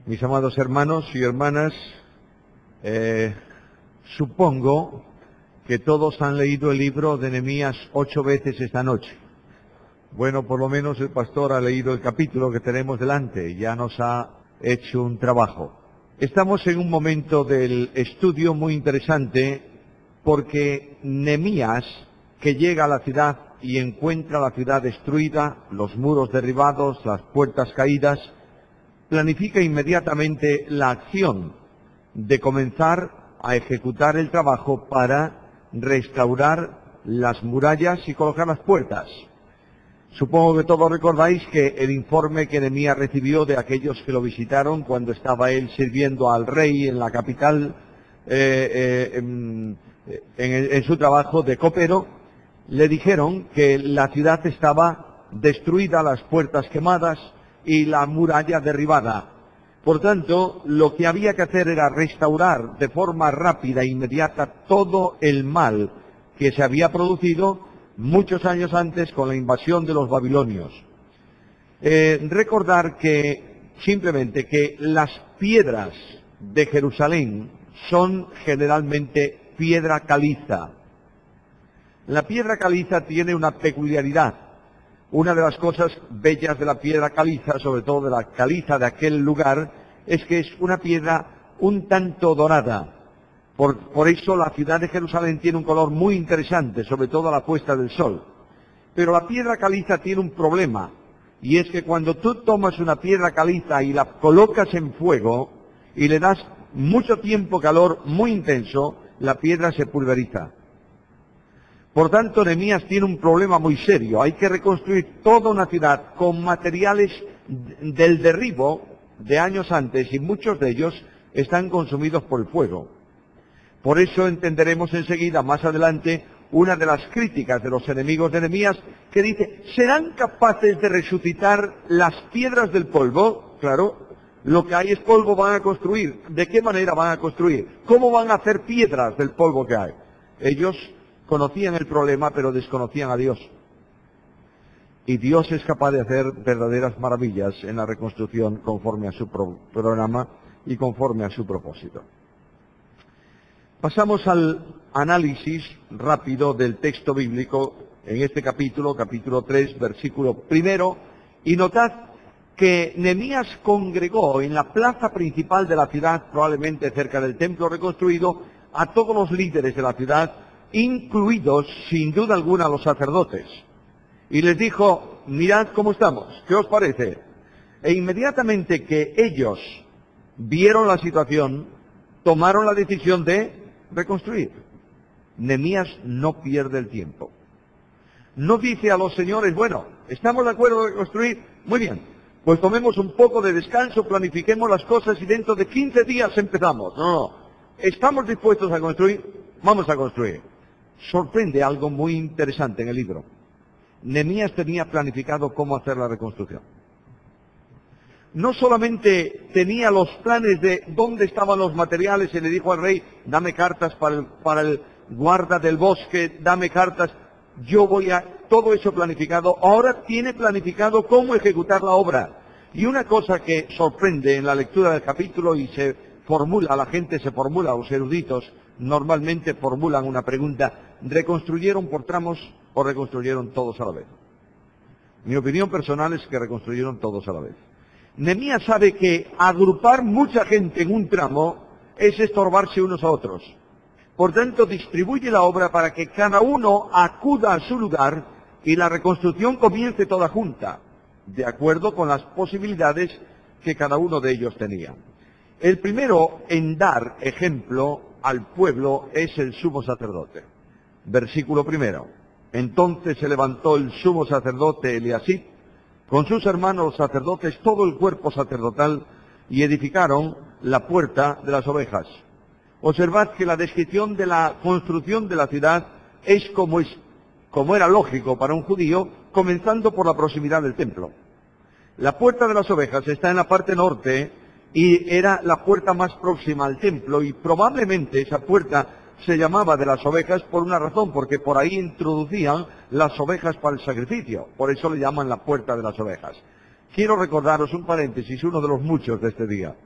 Mis amados hermanos y hermanas, supongo que todos han leído el libro de Nehemías 8 veces esta noche. Bueno, por lo menos el pastor ha leído el capítulo que tenemos delante y ya nos ha hecho un trabajo. Estamos en un momento del estudio muy interesante porque Nehemías, que llega a la ciudad y encuentra la ciudad destruida, los muros derribados, las puertas caídas, planifica inmediatamente la acción de comenzar a ejecutar el trabajo para restaurar las murallas y colocar las puertas. Supongo que todos recordáis que el informe que Nehemías recibió de aquellos que lo visitaron cuando estaba él sirviendo al rey en la capital, en su trabajo de copero, le dijeron que la ciudad estaba destruida, las puertas quemadas y la muralla derribada. Por tanto, lo que había que hacer era restaurar de forma rápida e inmediata todo el mal que se había producido muchos años antes con la invasión de los babilonios. Recordar que simplemente que las piedras de Jerusalén son generalmente piedra caliza. La piedra caliza tiene una peculiaridad. Una de las cosas bellas de la piedra caliza, sobre todo de la caliza de aquel lugar, es que es una piedra un tanto dorada. Por eso la ciudad de Jerusalén tiene un color muy interesante, sobre todo a la puesta del sol. Pero la piedra caliza tiene un problema, y es que cuando tú tomas una piedra caliza y la colocas en fuego, y le das mucho tiempo calor muy intenso, la piedra se pulveriza. Por tanto, Nehemías tiene un problema muy serio. Hay que reconstruir toda una ciudad con materiales del derribo de años antes, y muchos de ellos están consumidos por el fuego. Por eso entenderemos enseguida, más adelante, una de las críticas de los enemigos de Nehemías, que dice, ¿serán capaces de resucitar las piedras del polvo? Claro, lo que hay es polvo, van a construir. ¿De qué manera van a construir? ¿Cómo van a hacer piedras del polvo que hay? Ellos conocían el problema, pero desconocían a Dios. Y Dios es capaz de hacer verdaderas maravillas en la reconstrucción conforme a su programa y conforme a su propósito. Pasamos al análisis rápido del texto bíblico en este capítulo 3, versículo 1, y notad que Nehemías congregó en la plaza principal de la ciudad, probablemente cerca del templo reconstruido, a todos los líderes de la ciudad, incluidos sin duda alguna los sacerdotes, y les dijo, mirad cómo estamos, ¿qué os parece? E inmediatamente que ellos vieron la situación, tomaron la decisión de reconstruir. Nehemías no pierde el tiempo. No dice a los señores, bueno, ¿estamos de acuerdo en reconstruir? Muy bien, pues tomemos un poco de descanso, planifiquemos las cosas y dentro de 15 días empezamos. No, ¿estamos dispuestos a construir? Vamos a construir. Sorprende algo muy interesante en el libro. Nehemías tenía planificado cómo hacer la reconstrucción. No solamente tenía los planes de dónde estaban los materiales y le dijo al rey, dame cartas para el guarda del bosque, dame cartas, yo voy a... Todo eso planificado, ahora tiene planificado cómo ejecutar la obra. Y una cosa que sorprende en la lectura del capítulo y se formula, la gente se formula, los eruditos normalmente formulan una pregunta, ¿reconstruyeron por tramos o reconstruyeron todos a la vez? Mi opinión personal es que reconstruyeron todos a la vez. Nehemías sabe que agrupar mucha gente en un tramo es estorbarse unos a otros. Por tanto, distribuye la obra para que cada uno acuda a su lugar y la reconstrucción comience toda junta, de acuerdo con las posibilidades que cada uno de ellos tenía. El primero en dar ejemplo al pueblo es el sumo sacerdote. Versículo 1. Entonces se levantó el sumo sacerdote Eliasib, con sus hermanos los sacerdotes, todo el cuerpo sacerdotal, y edificaron la puerta de las ovejas. Observad que la descripción de la construcción de la ciudad es como era lógico para un judío, comenzando por la proximidad del templo. La puerta de las ovejas está en la parte norte y era la puerta más próxima al templo, y probablemente esa puerta se llamaba de las ovejas por una razón, porque por ahí introducían las ovejas para el sacrificio. Por eso le llaman la puerta de las ovejas. Quiero recordaros un paréntesis, uno de los muchos de este día.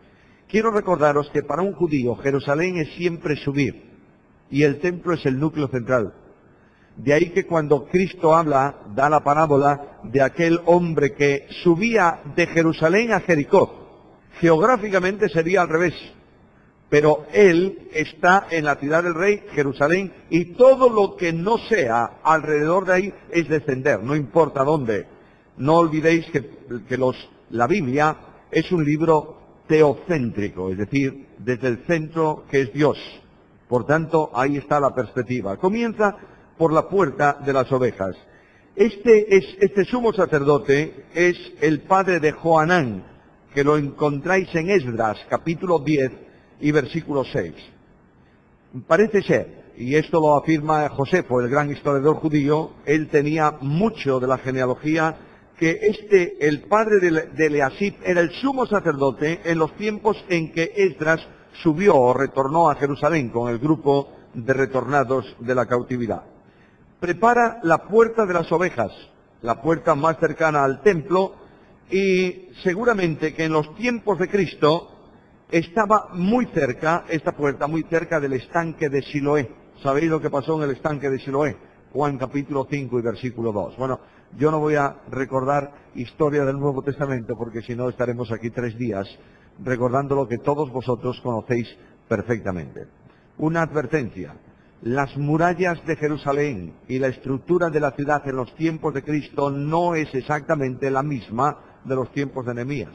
Quiero recordaros que para un judío Jerusalén es siempre subir y el templo es el núcleo central. De ahí que cuando Cristo da la parábola de aquel hombre que subía de Jerusalén a Jericó. Geográficamente sería al revés, pero él está en la ciudad del rey, Jerusalén, y todo lo que no sea alrededor de ahí es descender, no importa dónde. No olvidéis que la Biblia es un libro teocéntrico, es decir, desde el centro que es Dios. Por tanto, ahí está la perspectiva. Comienza por la puerta de las ovejas. Este sumo sacerdote es el padre de Joanán, que lo encontráis en Esdras, capítulo 10 y versículo 6. Parece ser, y esto lo afirma Josefo, el gran historiador judío, él tenía mucho de la genealogía, que el padre de Eliasib era el sumo sacerdote en los tiempos en que Esdras subió o retornó a Jerusalén con el grupo de retornados de la cautividad. Prepara la puerta de las ovejas, la puerta más cercana al templo, y seguramente que en los tiempos de Cristo estaba muy cerca, esta puerta muy cerca del estanque de Siloé. ¿Sabéis lo que pasó en el estanque de Siloé? Juan capítulo 5 y versículo 2. Bueno, yo no voy a recordar historia del Nuevo Testamento porque si no estaremos aquí 3 días recordando lo que todos vosotros conocéis perfectamente. Una advertencia. Las murallas de Jerusalén y la estructura de la ciudad en los tiempos de Cristo no es exactamente la misma de los tiempos de Nehemías.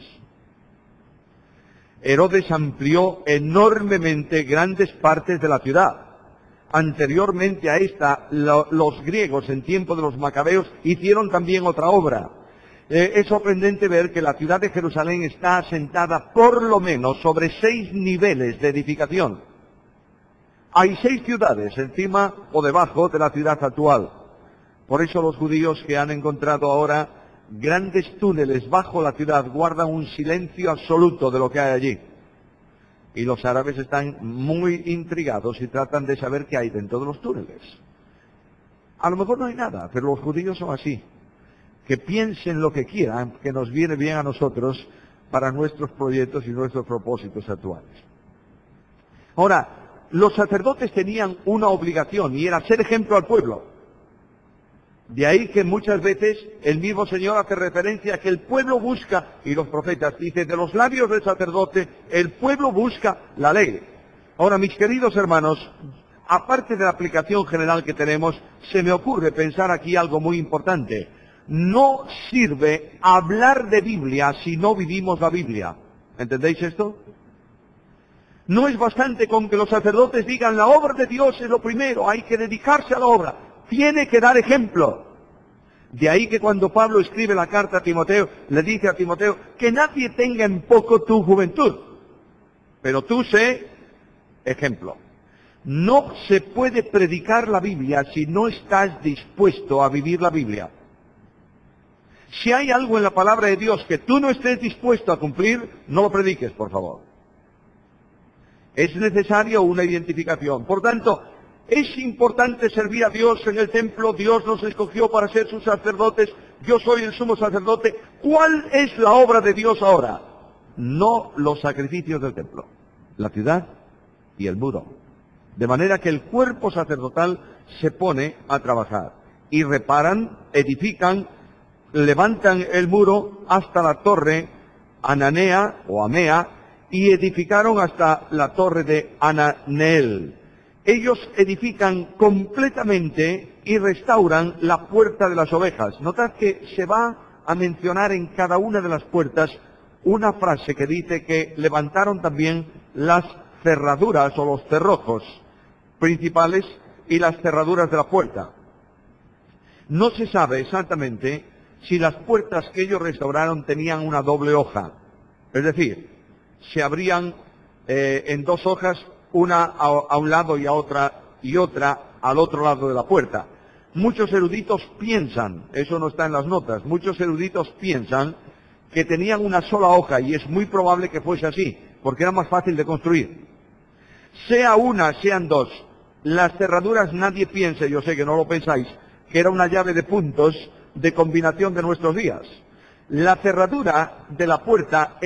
Herodes amplió enormemente grandes partes de la ciudad. Anteriormente a esta, los griegos en tiempo de los macabeos hicieron también otra obra. Es sorprendente ver que la ciudad de Jerusalén está asentada por lo menos sobre 6 niveles de edificación. Hay 6 ciudades encima o debajo de la ciudad actual. Por eso los judíos que han encontrado ahora grandes túneles bajo la ciudad guardan un silencio absoluto de lo que hay allí. Y los árabes están muy intrigados y tratan de saber qué hay dentro de los túneles. A lo mejor no hay nada, pero los judíos son así. Que piensen lo que quieran, que nos viene bien a nosotros para nuestros proyectos y nuestros propósitos actuales. Ahora, los sacerdotes tenían una obligación y era ser ejemplo al pueblo. De ahí que muchas veces el mismo Señor hace referencia a que el pueblo busca, y los profetas dicen, de los labios del sacerdote, el pueblo busca la ley. Ahora, mis queridos hermanos, aparte de la aplicación general que tenemos, se me ocurre pensar aquí algo muy importante. No sirve hablar de Biblia si no vivimos la Biblia. ¿Entendéis esto? No es bastante con que los sacerdotes digan, la obra de Dios es lo primero, hay que dedicarse a la obra. Tiene que dar ejemplo. De ahí que cuando Pablo escribe la carta a Timoteo, le dice a Timoteo, que nadie tenga en poco tu juventud, pero tú sé ejemplo. No se puede predicar la Biblia si no estás dispuesto a vivir la Biblia. Si hay algo en la palabra de Dios que tú no estés dispuesto a cumplir, no lo prediques, por favor. Es necesario una identificación. Por tanto, es importante servir a Dios en el templo. Dios nos escogió para ser sus sacerdotes. Yo soy el sumo sacerdote. ¿Cuál es la obra de Dios ahora? No los sacrificios del templo, la ciudad y el muro. De manera que el cuerpo sacerdotal se pone a trabajar. Y reparan, edifican, levantan el muro hasta la torre Ananea o Amea y edificaron hasta la torre de Ananeel. Ellos edifican completamente y restauran la puerta de las ovejas. Notad que se va a mencionar en cada una de las puertas una frase que dice que levantaron también las cerraduras o los cerrojos principales y las cerraduras de la puerta. No se sabe exactamente si las puertas que ellos restauraron tenían una doble hoja. Es decir, se abrían en 2 hojas, una a un lado y otra al otro lado de la puerta. Muchos eruditos piensan, eso no está en las notas, muchos eruditos piensan que tenían una sola hoja y es muy probable que fuese así, porque era más fácil de construir. Sea una, sean 2, las cerraduras nadie piense, yo sé que no lo pensáis, que era una llave de puntos de combinación de nuestros días. La cerradura de la puerta era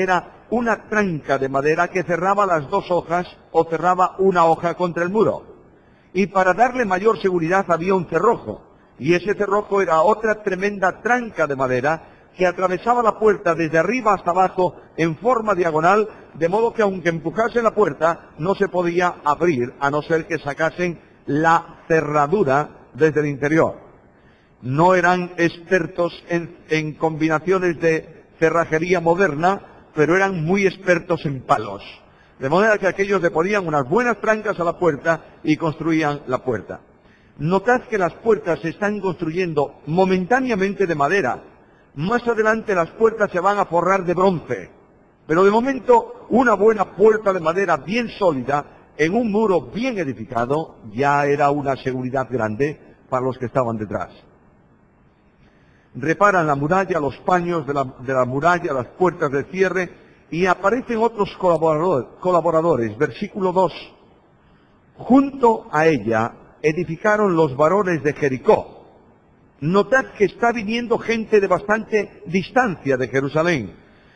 una tranca de madera que cerraba las dos hojas o cerraba una hoja contra el muro. Y para darle mayor seguridad había un cerrojo. Y ese cerrojo era otra tremenda tranca de madera que atravesaba la puerta desde arriba hasta abajo en forma diagonal, de modo que aunque empujase la puerta no se podía abrir a no ser que sacasen la cerradura desde el interior. No eran expertos en combinaciones de cerrajería moderna, pero eran muy expertos en palos. De manera que aquellos le ponían unas buenas trancas a la puerta y construían la puerta. Notad que las puertas se están construyendo momentáneamente de madera. Más adelante las puertas se van a forrar de bronce. Pero de momento, una buena puerta de madera bien sólida, en un muro bien edificado, ya era una seguridad grande para los que estaban detrás. Reparan la muralla, los paños de la muralla, las puertas de cierre, y aparecen otros colaboradores. Versículo 2. Junto a ella edificaron los varones de Jericó. Notad que está viniendo gente de bastante distancia de Jerusalén.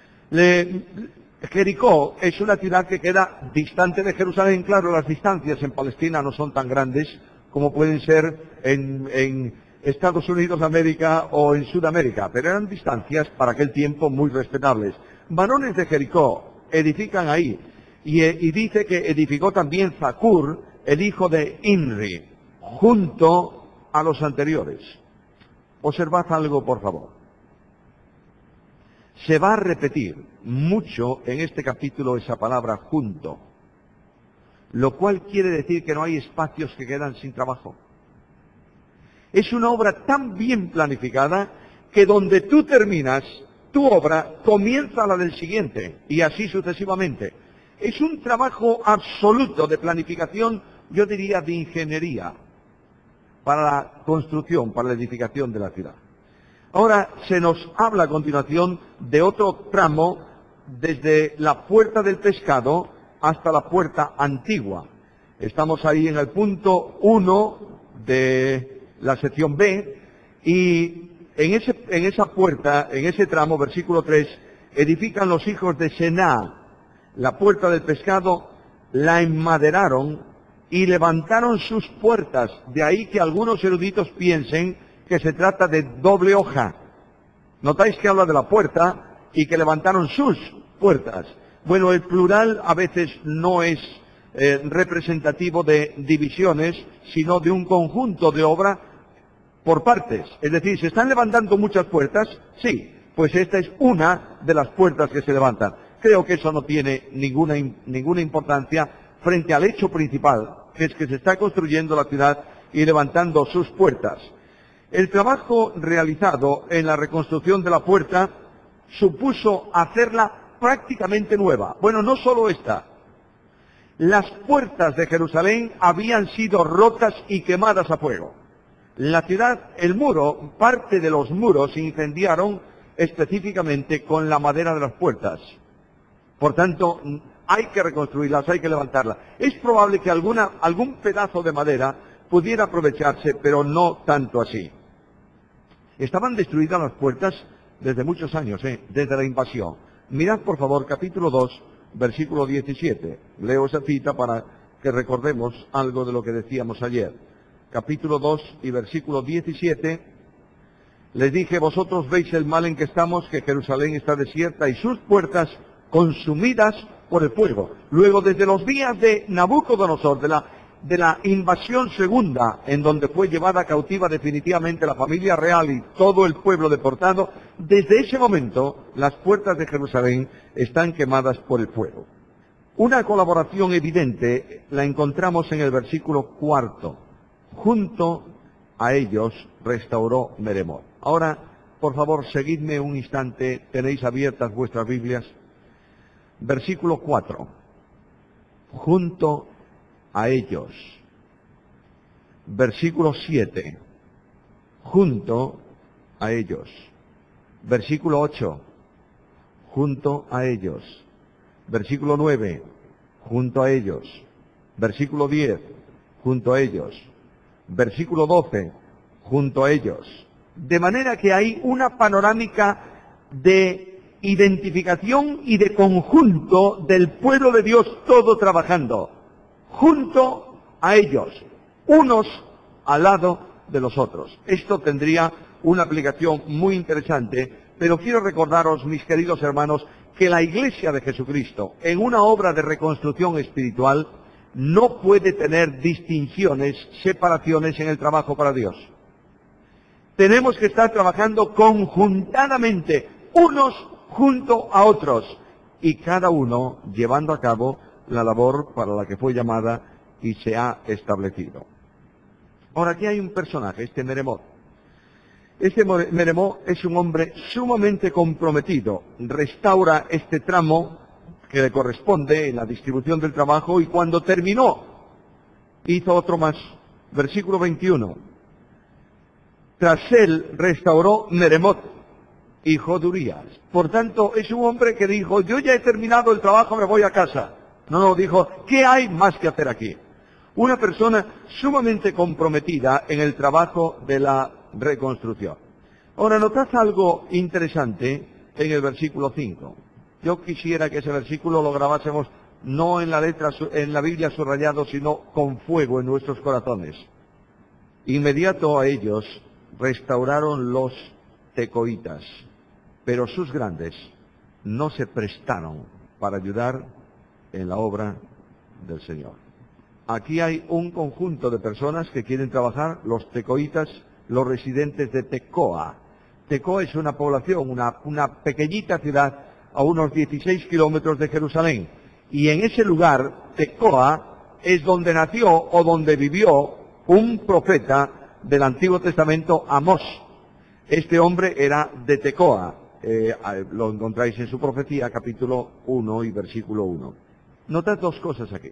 Jericó es una ciudad que queda distante de Jerusalén. Claro, las distancias en Palestina no son tan grandes como pueden ser en Estados Unidos de América o en Sudamérica, pero eran distancias para aquel tiempo muy respetables. Varones de Jericó edifican ahí, y dice que edificó también Zacur, el hijo de Imri, junto a los anteriores. Observad algo, por favor. Se va a repetir mucho en este capítulo esa palabra junto, lo cual quiere decir que no hay espacios que quedan sin trabajo. Es una obra tan bien planificada que donde tú terminas tu obra, comienza la del siguiente, y así sucesivamente. Es un trabajo absoluto de planificación, yo diría de ingeniería, para la construcción, para la edificación de la ciudad. Ahora se nos habla a continuación de otro tramo, desde la puerta del pescado hasta la puerta antigua. Estamos ahí en el punto 1 de la sección B, y en esa puerta, en ese tramo, versículo 3, edifican los hijos de Sená la puerta del pescado, la enmaderaron y levantaron sus puertas. De ahí que algunos eruditos piensen que se trata de doble hoja. Notáis que habla de la puerta y que levantaron sus puertas. Bueno, el plural a veces no es representativo de divisiones, sino de un conjunto de obra por partes. Es decir, ¿se están levantando muchas puertas? Sí, pues esta es una de las puertas que se levantan. Creo que eso no tiene ninguna importancia frente al hecho principal, que es que se está construyendo la ciudad y levantando sus puertas. El trabajo realizado en la reconstrucción de la puerta supuso hacerla prácticamente nueva. Bueno, no solo esta. Las puertas de Jerusalén habían sido rotas y quemadas a fuego. La ciudad, el muro, parte de los muros se incendiaron específicamente con la madera de las puertas. Por tanto, hay que reconstruirlas, hay que levantarlas. Es probable que algún pedazo de madera pudiera aprovecharse, pero no tanto así. Estaban destruidas las puertas desde muchos años, desde la invasión. Mirad, por favor, capítulo 2, versículo 17. Leo esa cita para que recordemos algo de lo que decíamos ayer. Capítulo 2 y versículo 17. Les dije, vosotros veis el mal en que estamos, que Jerusalén está desierta y sus puertas consumidas por el fuego. Luego, desde los días de Nabucodonosor, de la invasión segunda, en donde fue llevada cautiva definitivamente la familia real y todo el pueblo deportado, desde ese momento las puertas de Jerusalén están quemadas por el fuego. Una colaboración evidente la encontramos en el versículo 4. Junto a ellos restauró Meremot. Ahora, por favor, seguidme un instante, tenéis abiertas vuestras Biblias. Versículo 4. Junto a ellos. Versículo 7. Junto a ellos. Versículo 8. Junto a ellos. Versículo 9. Junto a ellos. Versículo 10. Junto a ellos. Versículo 12. Junto a ellos. De manera que hay una panorámica de identificación y de conjunto del pueblo de Dios todo trabajando, junto a ellos, unos al lado de los otros. Esto tendría una aplicación muy interesante, pero quiero recordaros, mis queridos hermanos, que la Iglesia de Jesucristo, en una obra de reconstrucción espiritual, no puede tener distinciones, separaciones en el trabajo para Dios. Tenemos que estar trabajando conjuntadamente, unos junto a otros, y cada uno llevando a cabo la labor para la que fue llamada y se ha establecido. Ahora, aquí hay un personaje, este Meremot. Este Meremot es un hombre sumamente comprometido. Restaura este tramo que le corresponde en la distribución del trabajo, y cuando terminó, hizo otro más. Versículo 21. Tras él restauró Meremot, hijo de Urías. Por tanto, es un hombre que dijo, yo ya he terminado el trabajo, me voy a casa. No, dijo, ¿qué hay más que hacer aquí? Una persona sumamente comprometida en el trabajo de la reconstrucción. Ahora, notad algo interesante en el versículo 5. Yo quisiera que ese versículo lo grabásemos no en la letra, en la Biblia subrayado, sino con fuego en nuestros corazones. Inmediato a ellos restauraron los tecoitas, pero sus grandes no se prestaron para ayudar en la obra del Señor. Aquí hay un conjunto de personas que quieren trabajar, los tecoitas, los residentes de Tecoa. Tecoa es una población, una pequeñita ciudad a unos 16 kilómetros de Jerusalén. Y en ese lugar, Tecoa, es donde nació o donde vivió un profeta del Antiguo Testamento, Amós. Este hombre era de Tecoa. Lo encontráis en su profecía, capítulo 1 y versículo 1. Notad dos cosas aquí.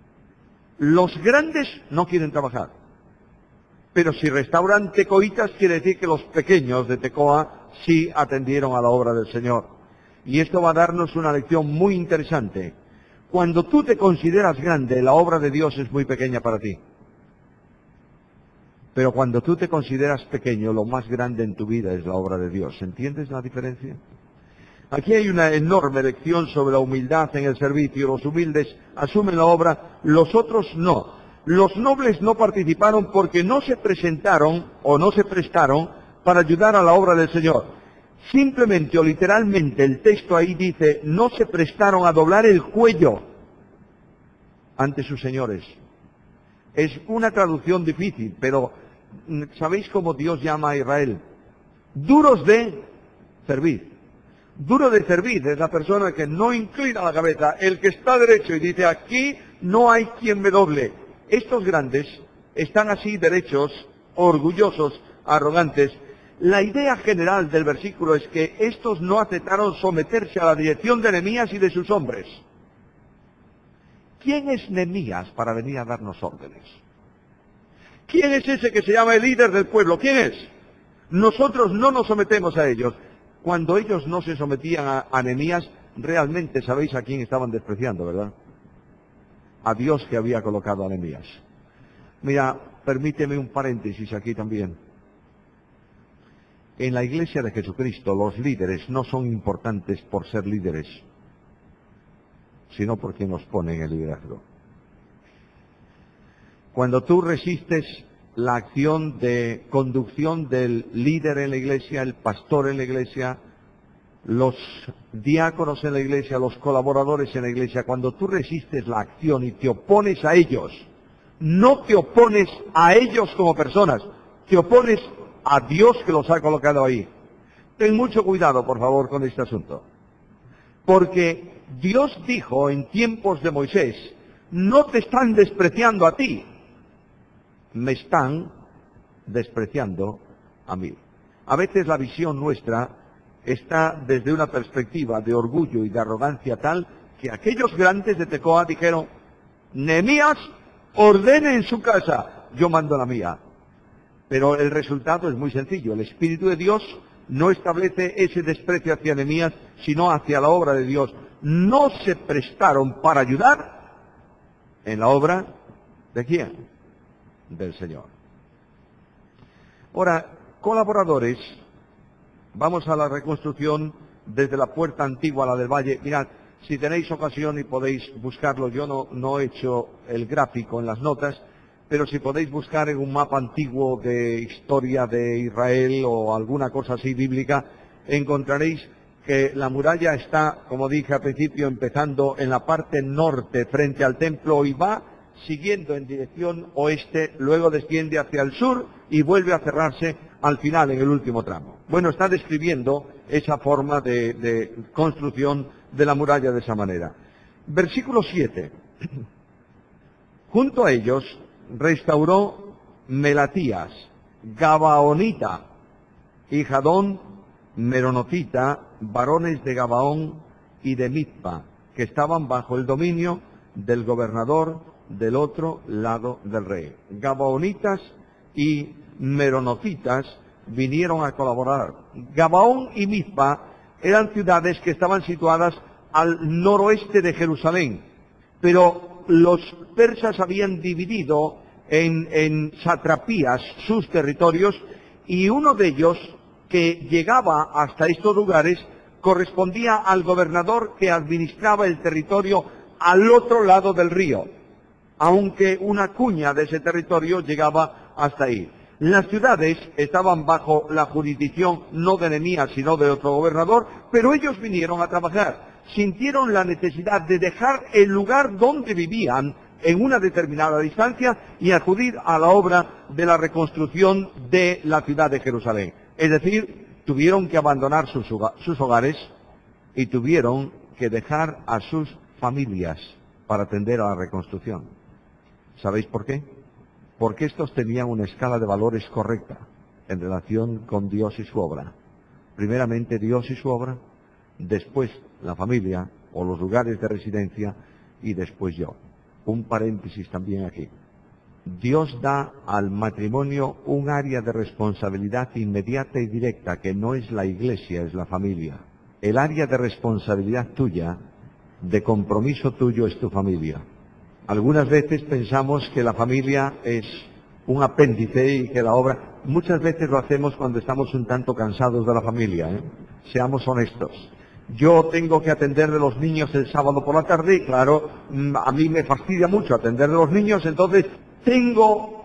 Los grandes no quieren trabajar. Pero si restauran tecoitas, quiere decir que los pequeños de Tecoa sí atendieron a la obra del Señor. Y esto va a darnos una lección muy interesante. Cuando tú te consideras grande, la obra de Dios es muy pequeña para ti. Pero cuando tú te consideras pequeño, lo más grande en tu vida es la obra de Dios. ¿Entiendes la diferencia? Aquí hay una enorme lección sobre la humildad en el servicio. Los humildes asumen la obra, los otros no. Los nobles no participaron porque no se presentaron o no se prestaron para ayudar a la obra del Señor. Simplemente o literalmente el texto ahí dice, no se prestaron a doblar el cuello ante sus señores. Es una traducción difícil, pero ¿sabéis cómo Dios llama a Israel? Duros de servir. Duro de servir es la persona que no inclina la cabeza, el que está derecho y dice, aquí no hay quien me doble. Estos grandes están así derechos, orgullosos, arrogantes. La idea general del versículo es que estos no aceptaron someterse a la dirección de Nehemías y de sus hombres. ¿Quién es Nehemías para venir a darnos órdenes? ¿Quién es ese que se llama el líder del pueblo? ¿Quién es? Nosotros no nos sometemos a ellos. Cuando ellos no se sometían a Nehemías, realmente sabéis a quién estaban despreciando, ¿verdad? A Dios que había colocado a Nehemías. Mira, permíteme un paréntesis aquí también. En la iglesia de Jesucristo, los líderes no son importantes por ser líderes, sino por quien nos pone en el liderazgo. Cuando tú resistes la acción de conducción del líder en la iglesia, el pastor en la iglesia, los diáconos en la iglesia, los colaboradores en la iglesia, cuando tú resistes la acción y te opones a ellos, no te opones a ellos como personas, te opones a Dios que los ha colocado ahí. Ten mucho cuidado, por favor, con este asunto. Porque Dios dijo en tiempos de Moisés, no te están despreciando a ti, me están despreciando a mí. A veces la visión nuestra está desde una perspectiva de orgullo y de arrogancia tal que aquellos grandes de Tecoa dijeron, Nehemías ordene en su casa, yo mando la mía. Pero el resultado es muy sencillo. El Espíritu de Dios no establece ese desprecio hacia Nehemías, sino hacia la obra de Dios. No se prestaron para ayudar en la obra ¿de quién? Del Señor. Ahora, colaboradores, vamos a la reconstrucción desde la puerta antigua a la del valle. Mirad, si tenéis ocasión y podéis buscarlo, yo no he hecho el gráfico en las notas, pero si podéis buscar en un mapa antiguo de historia de Israel o alguna cosa así bíblica, encontraréis que la muralla está, como dije al principio, empezando en la parte norte frente al templo y va siguiendo en dirección oeste, luego desciende hacia el sur y vuelve a cerrarse al final en el último tramo. Bueno, está describiendo esa forma de construcción de la muralla de esa manera. Versículo 7. Junto a ellos restauró Melatías, Gabaonita, y Jadón, Meronotita, varones de Gabaón y de Mizpa, que estaban bajo el dominio del gobernador del otro lado del rey. Gabaonitas y Meronotitas vinieron a colaborar. Gabaón y Mizpa eran ciudades que estaban situadas al noroeste de Jerusalén, pero los persas habían dividido en satrapías sus territorios, y uno de ellos, que llegaba hasta estos lugares, correspondía al gobernador que administraba el territorio al otro lado del río, aunque una cuña de ese territorio llegaba hasta ahí. Las ciudades estaban bajo la jurisdicción no de Nehemías, sino de otro gobernador, pero ellos vinieron a trabajar. Sintieron la necesidad de dejar el lugar donde vivían en una determinada distancia y acudir a la obra de la reconstrucción de la ciudad de Jerusalén. Es decir, tuvieron que abandonar sus hogares y tuvieron que dejar a sus familias para atender a la reconstrucción. ¿Sabéis por qué? Porque estos tenían una escala de valores correcta en relación con Dios y su obra. Primeramente Dios y su obra, después la familia o los lugares de residencia y después yo. Un paréntesis también aquí. Dios da al matrimonio un área de responsabilidad inmediata y directa que no es la iglesia, es la familia. El área de responsabilidad tuya, de compromiso tuyo, es tu familia. Algunas veces pensamos que la familia es un apéndice y que la obra... Muchas veces lo hacemos cuando estamos un tanto cansados de la familia, ¿eh? Seamos honestos. Yo tengo que atender de los niños el sábado por la tarde y claro, a mí me fastidia mucho atender de los niños, entonces tengo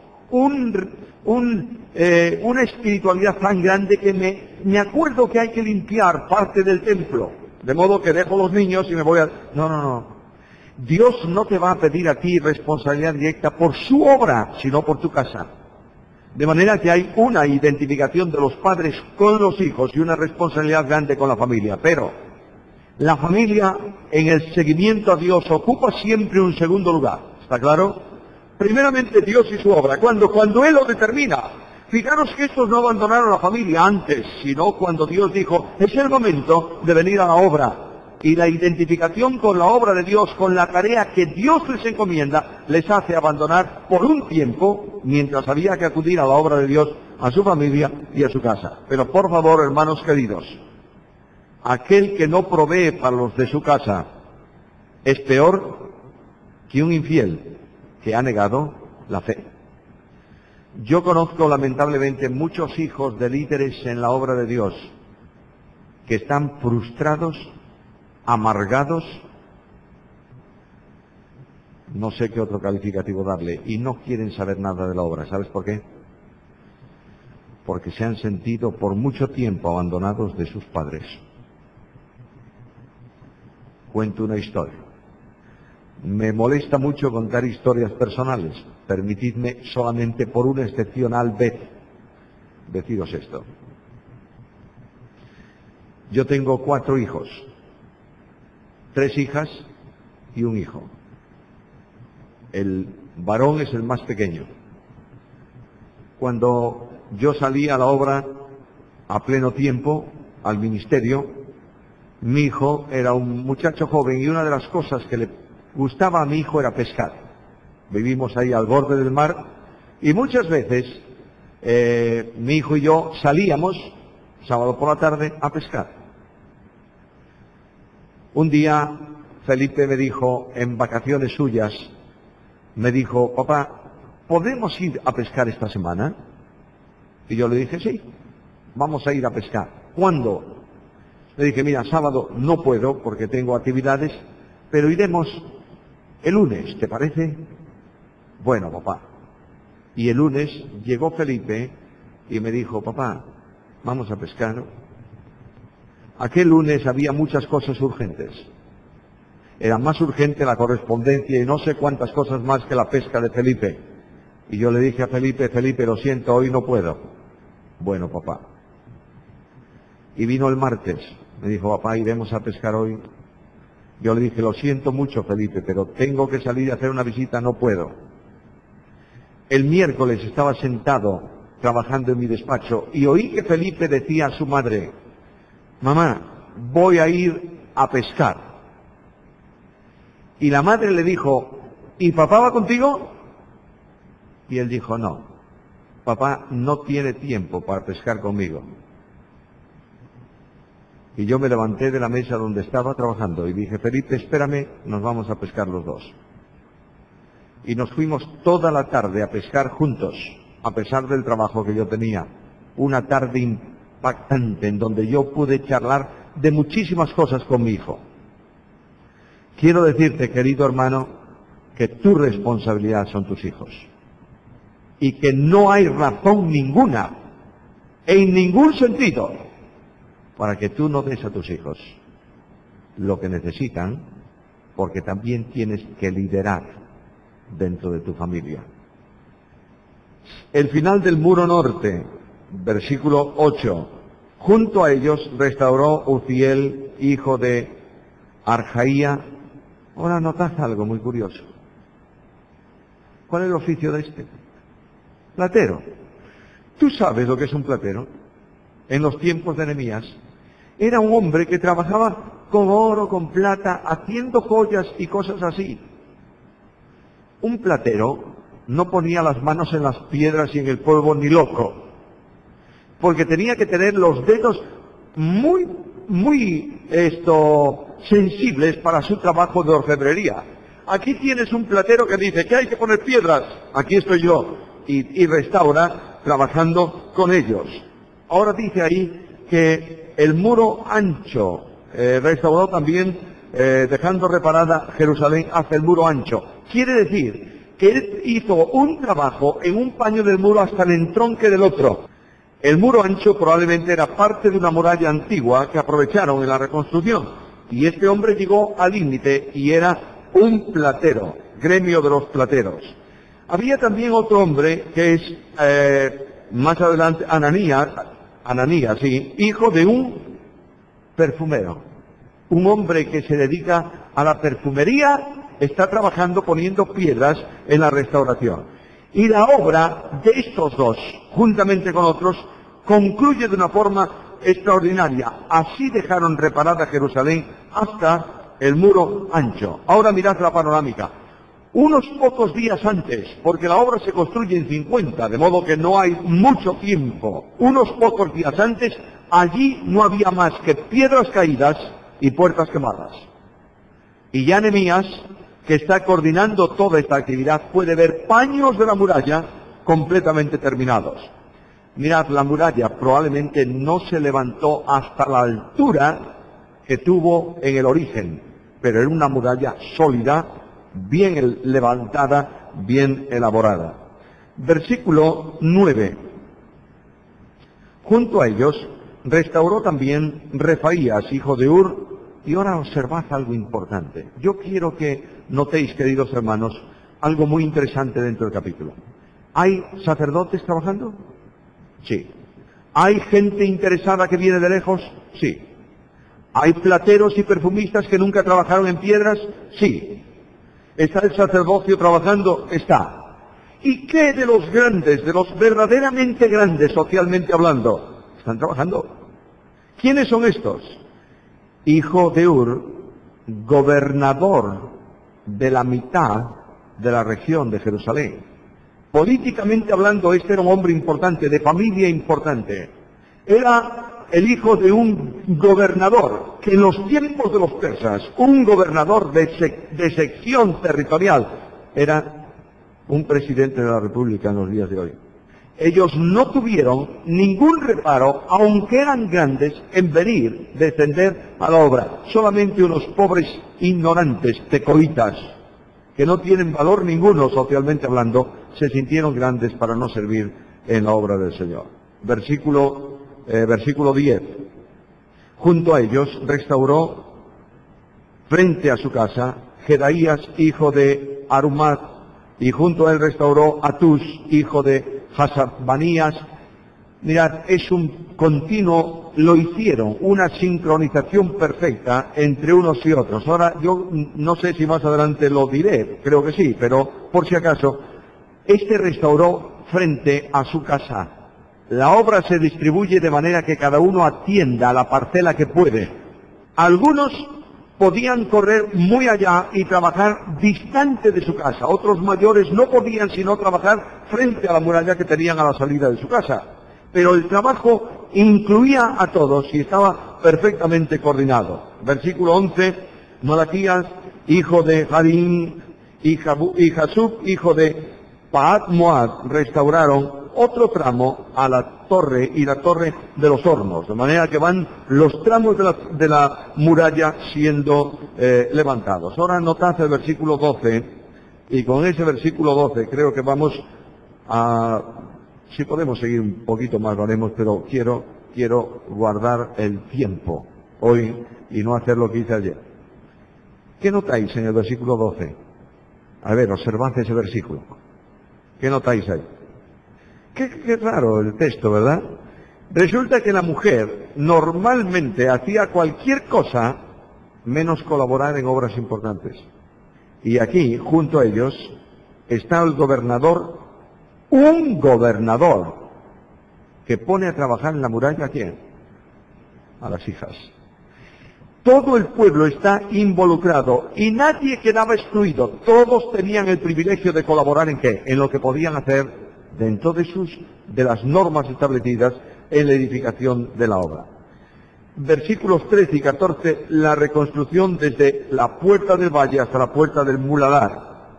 una espiritualidad tan grande que me acuerdo que hay que limpiar parte del templo, de modo que dejo los niños y me voy a... No. Dios no te va a pedir a ti responsabilidad directa por su obra, sino por tu casa. De manera que hay una identificación de los padres con los hijos y una responsabilidad grande con la familia. Pero la familia en el seguimiento a Dios ocupa siempre un segundo lugar. ¿Está claro? Primeramente Dios y su obra. Cuando Él lo determina. Fijaros que estos no abandonaron la familia antes, sino cuando Dios dijo, es el momento de venir a la obra. Y la identificación con la obra de Dios, con la tarea que Dios les encomienda, les hace abandonar por un tiempo, mientras había que acudir a la obra de Dios, a su familia y a su casa. Pero por favor, hermanos queridos, aquel que no provee para los de su casa es peor que un infiel que ha negado la fe. Yo conozco lamentablemente muchos hijos de líderes en la obra de Dios que están frustrados, amargados, no sé qué otro calificativo darle, y no quieren saber nada de la obra. ¿Sabes por qué? Porque se han sentido por mucho tiempo abandonados de sus padres. Cuento una historia. Me molesta mucho contar historias personales. Permitidme solamente por una excepcional vez deciros esto. Yo tengo 4 hijos. 3 hijas y un hijo. El varón es el más pequeño. Cuando yo salí a la obra a pleno tiempo, al ministerio, mi hijo era un muchacho joven y una de las cosas que le gustaba a mi hijo era pescar. Vivimos ahí al borde del mar y muchas veces mi hijo y yo salíamos sábado por la tarde a pescar. Un día Felipe me dijo, en vacaciones suyas, me dijo, papá, ¿podemos ir a pescar esta semana? Y yo le dije, sí, vamos a ir a pescar. ¿Cuándo? Le dije, mira, sábado no puedo porque tengo actividades, pero iremos el lunes, ¿te parece? Bueno, papá. Y el lunes llegó Felipe y me dijo, papá, vamos a pescar. Aquel lunes había muchas cosas urgentes. Era más urgente la correspondencia y no sé cuántas cosas más que la pesca de Felipe. Y yo le dije a Felipe, Felipe, lo siento, hoy no puedo. Bueno, papá. Y vino el martes. Me dijo, papá, iremos a pescar hoy. Yo le dije, lo siento mucho, Felipe, pero tengo que salir a hacer una visita, no puedo. El miércoles estaba sentado trabajando en mi despacho y oí que Felipe decía a su madre, mamá, voy a ir a pescar. Y la madre le dijo, ¿y papá va contigo? Y él dijo, no, papá no tiene tiempo para pescar conmigo. Y yo me levanté de la mesa donde estaba trabajando y dije, Felipe, espérame, nos vamos a pescar los dos. Y nos fuimos toda la tarde a pescar juntos, a pesar del trabajo que yo tenía. Una tarde impactante en donde yo pude charlar de muchísimas cosas con mi hijo. Quiero decirte, querido hermano, que tu responsabilidad son tus hijos. Y que no hay razón ninguna, en ningún sentido, para que tú no des a tus hijos lo que necesitan, porque también tienes que liderar dentro de tu familia. El final del muro norte, versículo 8. Junto a ellos restauró Uziel, hijo de Arjaía. Ahora notad algo muy curioso. ¿Cuál es el oficio de este? Platero. ¿Tú sabes lo que es un platero? En los tiempos de Nehemías, era un hombre que trabajaba con oro, con plata, haciendo joyas y cosas así. Un platero no ponía las manos en las piedras y en el polvo ni loco, porque tenía que tener los dedos muy sensibles para su trabajo de orfebrería. Aquí tienes un platero que dice que hay que poner piedras, aquí estoy yo, y restaura trabajando con ellos. Ahora dice ahí que el muro ancho restauró también, dejando reparada Jerusalén hacia el muro ancho. Quiere decir que él hizo un trabajo en un paño del muro hasta el entronque del otro. El muro ancho probablemente era parte de una muralla antigua que aprovecharon en la reconstrucción. Y este hombre llegó al límite y era un platero, gremio de los plateros. Había también otro hombre que es, más adelante, Ananías, sí, hijo de un perfumero. Un hombre que se dedica a la perfumería, está trabajando poniendo piedras en la restauración. Y la obra de estos dos, juntamente con otros, concluye de una forma extraordinaria. Así dejaron reparada Jerusalén hasta el muro ancho. Ahora mirad la panorámica. Unos pocos días antes, porque la obra se construye en 50, de modo que no hay mucho tiempo. Unos pocos días antes, allí no había más que piedras caídas y puertas quemadas. Y ya Nehemías, que está coordinando toda esta actividad, puede ver paños de la muralla completamente terminados. Mirad, la muralla probablemente no se levantó hasta la altura que tuvo en el origen, pero era una muralla sólida, bien levantada, bien elaborada. Versículo 9. Junto a ellos restauró también Refaías, hijo de Ur. Y ahora observad algo importante. Yo quiero que notéis, queridos hermanos, algo muy interesante dentro del capítulo. ¿Hay sacerdotes trabajando? Sí. ¿Hay gente interesada que viene de lejos? Sí. ¿Hay plateros y perfumistas que nunca trabajaron en piedras? Sí. ¿Está el sacerdocio trabajando? Está. ¿Y qué de los grandes, de los verdaderamente grandes socialmente hablando? ¿Están trabajando? ¿Quiénes son estos? Hijo de Ur, gobernador de la mitad de la región de Jerusalén. Políticamente hablando, este era un hombre importante, de familia importante. Era el hijo de un gobernador, que en los tiempos de los persas, un gobernador de sección territorial, era un presidente de la República en los días de hoy. ellos no tuvieron ningún reparo, aunque eran grandes, en venir, descender a la obra. Solamente unos pobres ignorantes, tecoitas, que no tienen valor ninguno socialmente hablando, se sintieron grandes para no servir en la obra del Señor. Versículo 10. Junto a ellos restauró frente a su casa Jedaías, hijo de Arumat, y junto a él restauró Atús, hijo de Hasabanías. Mirad, es un continuo, lo hicieron, una sincronización perfecta entre unos y otros. Ahora, yo no sé si más adelante lo diré, creo que sí, pero por si acaso, este restauró frente a su casa. La obra se distribuye de manera que cada uno atienda a la parcela que puede. Algunos podían correr muy allá y trabajar distante de su casa. Otros mayores no podían sino trabajar frente a la muralla que tenían a la salida de su casa. Pero el trabajo incluía a todos y estaba perfectamente coordinado. Versículo 11, Malaquías, hijo de Harim, y Jasub, hijo de Pahat Moab, restauraron otro tramo a la torre y la torre de los hornos, de manera que van los tramos de la muralla siendo levantados. Ahora notad el versículo 12, y con ese versículo 12 creo que vamos a... Si podemos seguir un poquito más lo haremos, pero quiero guardar el tiempo hoy y no hacer lo que hice ayer. ¿Qué notáis en el versículo 12? A ver, observad ese versículo. ¿Qué notáis ahí? Qué raro el texto, ¿verdad? Resulta que la mujer normalmente hacía cualquier cosa menos colaborar en obras importantes. Y aquí, junto a ellos, está el gobernador, un gobernador, que pone a trabajar en la muralla ¿a quién? A las hijas. Todo el pueblo está involucrado y nadie quedaba excluido. Todos tenían el privilegio de colaborar ¿en qué? En lo que podían hacer dentro de las normas establecidas en la edificación de la obra. Versículos 13 y 14, la reconstrucción desde la puerta del valle hasta la puerta del muladar.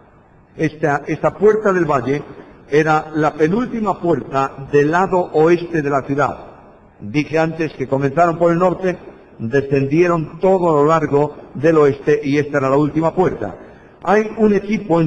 Esta puerta del valle era la penúltima puerta del lado oeste de la ciudad. Dije antes que comenzaron por el norte, descendieron todo a lo largo del oeste y esta era la última puerta. Hay un equipo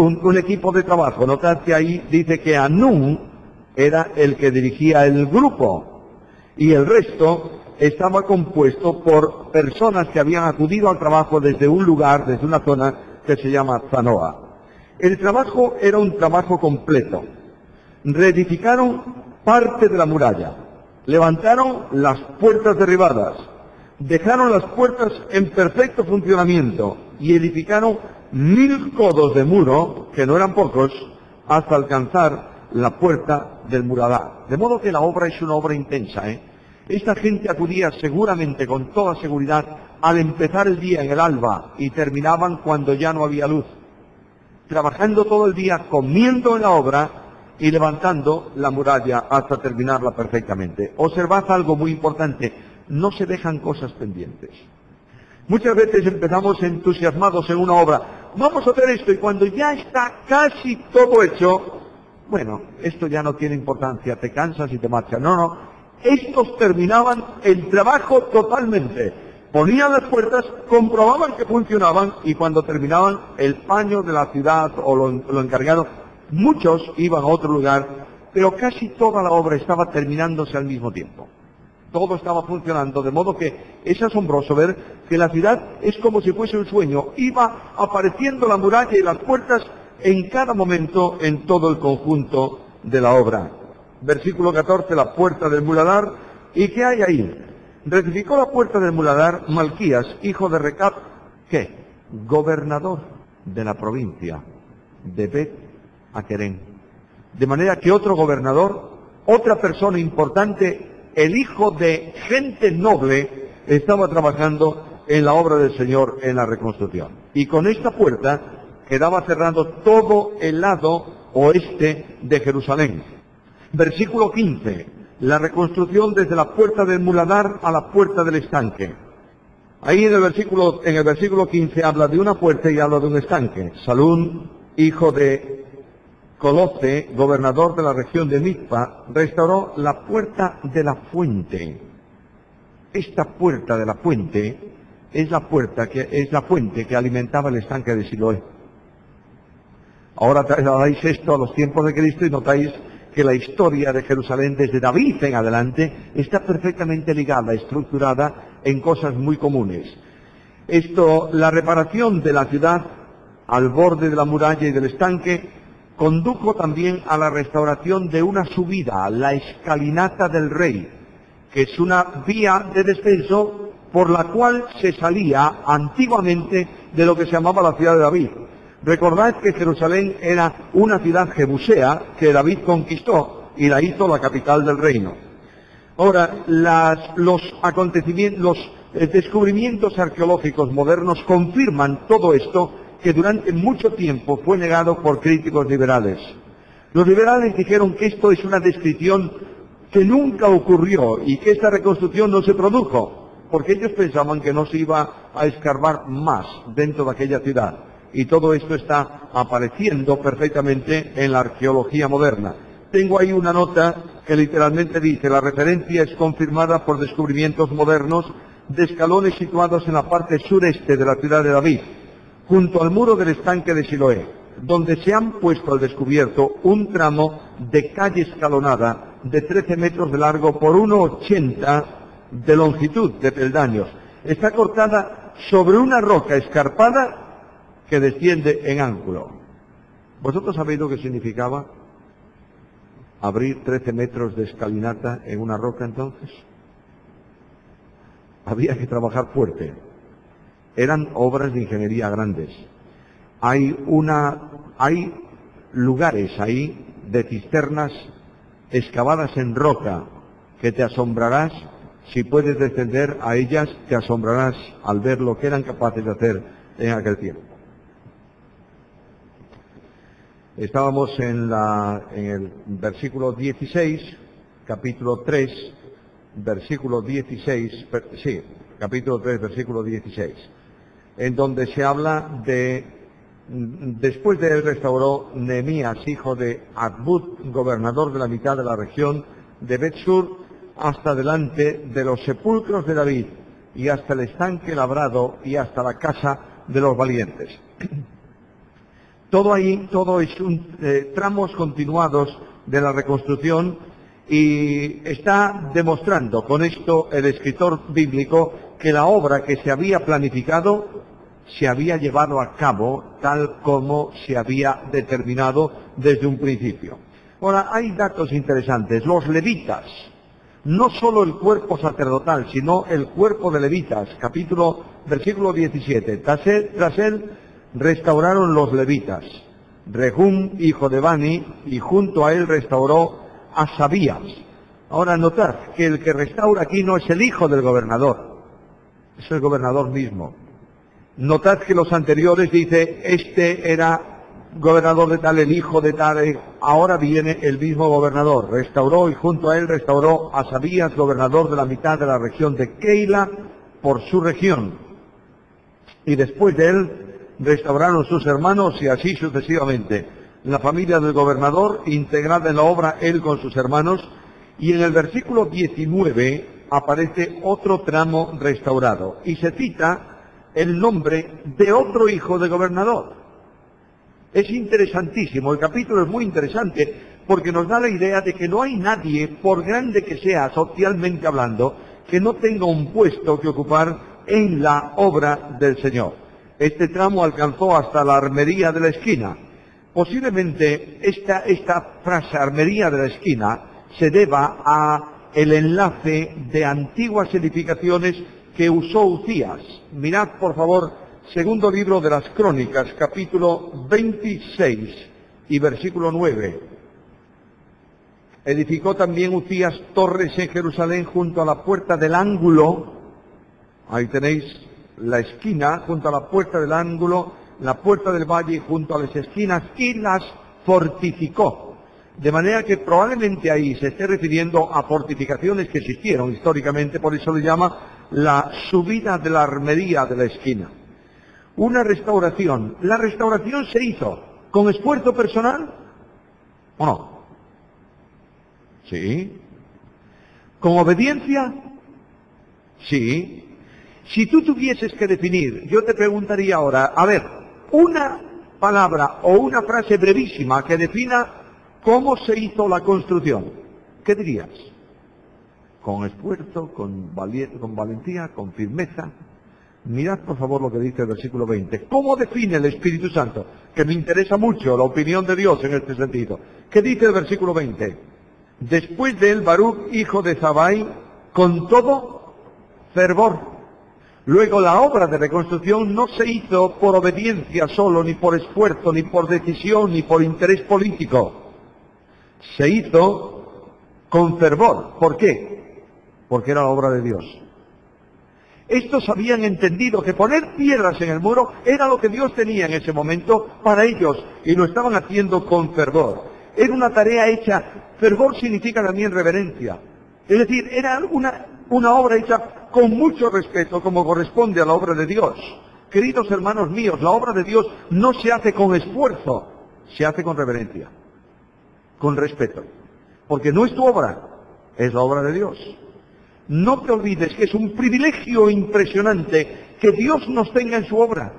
de trabajo. Notad que ahí dice que Anún era el que dirigía el grupo y el resto estaba compuesto por personas que habían acudido al trabajo desde un lugar, desde una zona que se llama Zanoa. El trabajo era un trabajo completo. Reedificaron parte de la muralla, levantaron las puertas derribadas, dejaron las puertas en perfecto funcionamiento y edificaron 1000 codos de muro, que no eran pocos, hasta alcanzar la puerta del muladar. De modo que la obra es una obra intensa, Esta gente acudía seguramente, con toda seguridad, al empezar el día en el alba y terminaban cuando ya no había luz. Trabajando todo el día, comiendo en la obra y levantando la muralla hasta terminarla perfectamente. Observad algo muy importante, no se dejan cosas pendientes. Muchas veces empezamos entusiasmados en una obra, vamos a hacer esto, y cuando ya está casi todo hecho, bueno, esto ya no tiene importancia, te cansas y te marchas. No, estos terminaban el trabajo totalmente. Ponían las puertas, comprobaban que funcionaban, y cuando terminaban el paño de la ciudad o lo encargado, muchos iban a otro lugar, pero casi toda la obra estaba terminándose al mismo tiempo. Todo estaba funcionando, de modo que es asombroso ver que la ciudad es como si fuese un sueño. Iba apareciendo la muralla y las puertas en cada momento en todo el conjunto de la obra. Versículo 14, la puerta del muladar. ¿Y qué hay ahí? Rectificó la puerta del muladar Malquías, hijo de Recab, ¿qué? Gobernador de la provincia de Bet Aquerén. De manera que otro gobernador, otra persona importante, el hijo de gente noble, estaba trabajando en la obra del Señor en la reconstrucción. Y con esta puerta quedaba cerrando todo el lado oeste de Jerusalén. Versículo 15, la reconstrucción desde la puerta del muladar a la puerta del estanque. Ahí en el versículo 15 habla de una puerta y habla de un estanque. Salún, hijo de Coloce, gobernador de la región de Mizpa, restauró la puerta de la fuente. Esta puerta de la fuente es la fuente que alimentaba el estanque de Siloé. Ahora trasladáis esto a los tiempos de Cristo y notáis que la historia de Jerusalén desde David en adelante está perfectamente ligada, estructurada en cosas muy comunes. La reparación de la ciudad al borde de la muralla y del estanque condujo también a la restauración de una subida, la escalinata del rey, que es una vía de descenso por la cual se salía antiguamente de lo que se llamaba la ciudad de David. Recordad que Jerusalén era una ciudad jebusea que David conquistó y la hizo la capital del reino. Ahora, los descubrimientos arqueológicos modernos confirman todo esto, que durante mucho tiempo fue negado por críticos liberales. Los liberales dijeron que esto es una descripción que nunca ocurrió y que esta reconstrucción no se produjo, porque ellos pensaban que no se iba a escarbar más dentro de aquella ciudad. Y todo esto está apareciendo perfectamente en la arqueología moderna. Tengo ahí una nota que literalmente dice: la referencia es confirmada por descubrimientos modernos de escalones situados en la parte sureste de la ciudad de David, junto al muro del estanque de Siloé, donde se han puesto al descubierto un tramo de calle escalonada de 13 metros de largo por 1,80 de longitud de peldaños. Está cortada sobre una roca escarpada que desciende en ángulo. ¿Vosotros sabéis lo que significaba abrir 13 metros de escalinata en una roca entonces? Había que trabajar fuerte. Eran obras de ingeniería grandes. Hay lugares ahí de cisternas excavadas en roca que te asombrarás. Si puedes descender a ellas, te asombrarás al ver lo que eran capaces de hacer en aquel tiempo. Estábamos en el versículo 16, capítulo 3, versículo 16, capítulo 3, versículo 16, en donde se habla después de él restauró Nehemías, hijo de Azbud, gobernador de la mitad de la región de Bet-sur, hasta delante de los sepulcros de David, y hasta el estanque labrado, y hasta la casa de los valientes. Todo es tramos continuados de la reconstrucción, y está demostrando con esto el escritor bíblico que la obra que se había planificado se había llevado a cabo tal como se había determinado desde un principio. Ahora, hay datos interesantes. Los levitas, no solo el cuerpo sacerdotal, sino el cuerpo de levitas, versículo 17. Tras él restauraron los levitas, Rehum, hijo de Bani, y junto a él restauró Asabías. Ahora notad que el que restaura aquí no es el hijo del gobernador, es el gobernador mismo. Notad que los anteriores dice, este era gobernador de tal, el hijo de tal, ahora viene el mismo gobernador. Restauró y junto a él restauró Asabías, gobernador de la mitad de la región de Keila, por su región. Y después de él restauraron sus hermanos y así sucesivamente. La familia del gobernador, integrada en la obra él con sus hermanos, y en el versículo 19 aparece otro tramo restaurado y se cita el nombre de otro hijo de gobernador. Es interesantísimo, el capítulo es muy interesante porque nos da la idea de que no hay nadie, por grande que sea socialmente hablando, que no tenga un puesto que ocupar en la obra del Señor. Este tramo alcanzó hasta la armería de la esquina. Posiblemente esta frase, armería de la esquina, se deba a el enlace de antiguas edificaciones que usó Uzías. Mirad, por favor, segundo libro de las Crónicas, capítulo 26 y versículo 9. Edificó también Uzías torres en Jerusalén junto a la puerta del ángulo. Ahí tenéis la esquina, junto a la puerta del ángulo, la puerta del valle junto a las esquinas, y las fortificó. De manera que probablemente ahí se esté refiriendo a fortificaciones que existieron históricamente, por eso le llama la subida de la armería de la esquina. Una restauración. La restauración se hizo con esfuerzo personal. ¿O no? Sí. ¿Con obediencia? Sí. Si tú tuvieses que definir, yo te preguntaría ahora, a ver, una palabra o una frase brevísima que defina cómo se hizo la construcción, ¿qué dirías? Con esfuerzo, con valentía, con firmeza. Mirad por favor lo que dice el versículo 20. ¿Cómo define el Espíritu Santo? Que me interesa mucho la opinión de Dios en este sentido. ¿Qué dice el versículo 20? Después de él, Baruch, hijo de Zabai, con todo fervor. Luego la obra de reconstrucción no se hizo por obediencia solo, ni por esfuerzo, ni por decisión, ni por interés político. Se hizo con fervor. ¿Por qué? Porque era la obra de Dios. Estos habían entendido que poner piedras en el muro era lo que Dios tenía en ese momento para ellos, y lo estaban haciendo con fervor. Era una tarea hecha, fervor significa también reverencia. Es decir, era una obra hecha con mucho respeto, como corresponde a la obra de Dios. Queridos hermanos míos, la obra de Dios no se hace con esfuerzo, se hace con reverencia, con respeto. Porque no es tu obra, es la obra de Dios. No te olvides que es un privilegio impresionante que Dios nos tenga en su obra.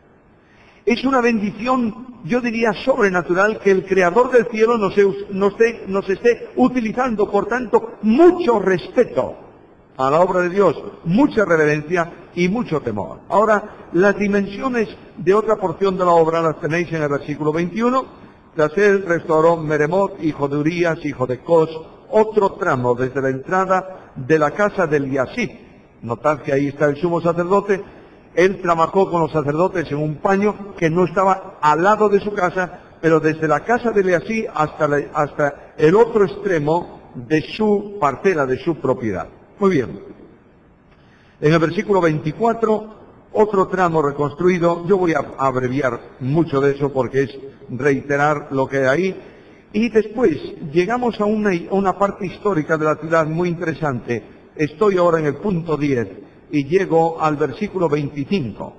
Es una bendición, yo diría, sobrenatural que el Creador del cielo nos esté utilizando. Por tanto, mucho respeto a la obra de Dios, mucha reverencia y mucho temor. Ahora, las dimensiones de otra porción de la obra las tenéis en el versículo 21. Tras él restauró Meremot, hijo de Urías, hijo de Cos, otro tramo desde la entrada de la casa del Eliasib. Notad que ahí está el sumo sacerdote. Él trabajó con los sacerdotes en un paño que no estaba al lado de su casa, pero desde la casa de Eliasib hasta el otro extremo de su parcela, de su propiedad. Muy bien. En el versículo 24, otro tramo reconstruido. Yo voy a abreviar mucho de eso porque es reiterar lo que hay ahí. Y después llegamos a una parte histórica de la ciudad muy interesante. Estoy ahora en el punto 10 y llego al versículo 25.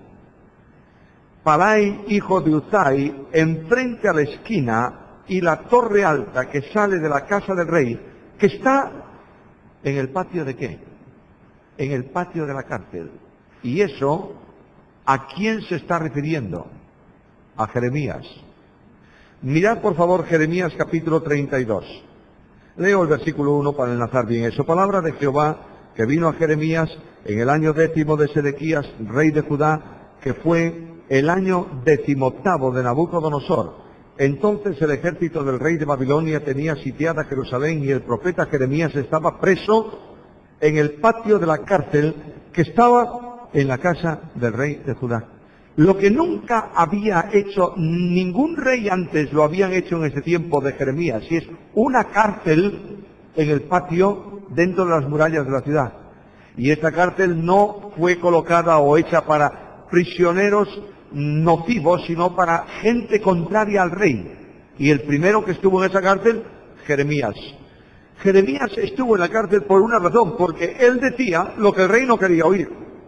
Palai, hijo de Uzai, enfrente a la esquina y la torre alta que sale de la casa del rey, que está en el patio de ¿qué? En el patio de la cárcel. Y eso, ¿a quién se está refiriendo? A Jeremías. Mirad por favor Jeremías capítulo 32. Leo el versículo 1 para enlazar bien eso. Palabra de Jehová que vino a Jeremías en el año 10 de Sedequías, rey de Judá, que fue el año 18 de Nabucodonosor. Entonces el ejército del rey de Babilonia tenía sitiada Jerusalén y el profeta Jeremías estaba preso en el patio de la cárcel que estaba en la casa del rey de Judá. Lo que nunca había hecho ningún rey antes, lo habían hecho en ese tiempo de Jeremías, y es una cárcel en el patio dentro de las murallas de la ciudad. Y esta cárcel no fue colocada o hecha para prisioneros nocivos, sino para gente contraria al rey. Y el primero que estuvo en esa cárcel, Jeremías. Jeremías estuvo en la cárcel por una razón, porque él decía lo que el rey no quería oír.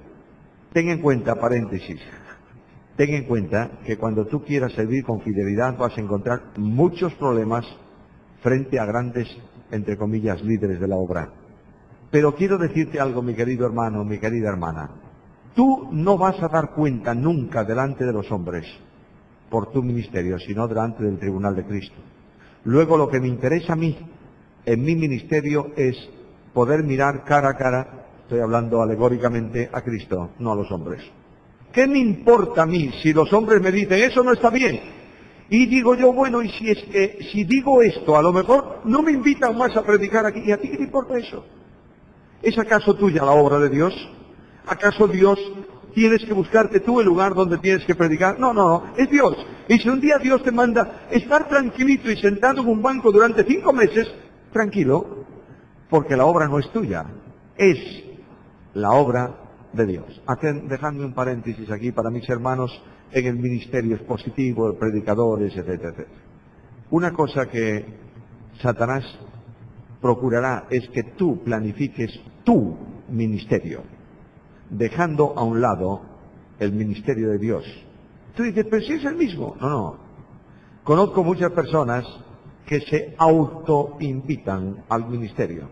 Ten en cuenta, paréntesis, ten en cuenta que cuando tú quieras servir con fidelidad vas a encontrar muchos problemas frente a grandes, entre comillas, líderes de la obra. Pero quiero decirte algo, mi querido hermano, mi querida hermana. Tú no vas a dar cuenta nunca delante de los hombres por tu ministerio, sino delante del tribunal de Cristo. Luego lo que me interesa a mí, en mi ministerio, es poder mirar cara a cara, estoy hablando alegóricamente, a Cristo, no a los hombres. ¿Qué me importa a mí si los hombres me dicen, eso no está bien? Y digo yo, bueno, y si digo esto, a lo mejor no me invitan más a predicar aquí. ¿Y a ti qué te importa eso? ¿Es acaso tuya la obra de Dios? ¿Acaso Dios tienes que buscarte tú el lugar donde tienes que predicar? No, no, no, es Dios. Y si un día Dios te manda estar tranquilito y sentado en un banco durante 5 meses, tranquilo, porque la obra no es tuya, es la obra de Dios. Dejadme un paréntesis aquí para mis hermanos en el ministerio expositivo, predicadores, etcétera, etcétera. Una cosa que Satanás procurará es que tú planifiques tu ministerio, dejando a un lado el ministerio de Dios. Tú dices, pero si es el mismo. No, no. Conozco muchas personas que se autoinvitan al ministerio.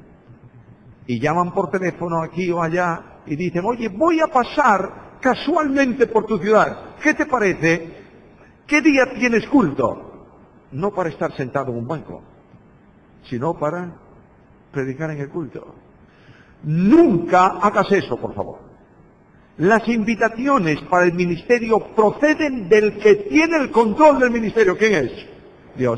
Y llaman por teléfono aquí o allá y dicen, oye, voy a pasar casualmente por tu ciudad. ¿Qué te parece? ¿Qué día tienes culto? No para estar sentado en un banco, sino para predicar en el culto. Nunca hagas eso, por favor. Las invitaciones para el ministerio proceden del que tiene el control del ministerio. ¿Quién es? Dios.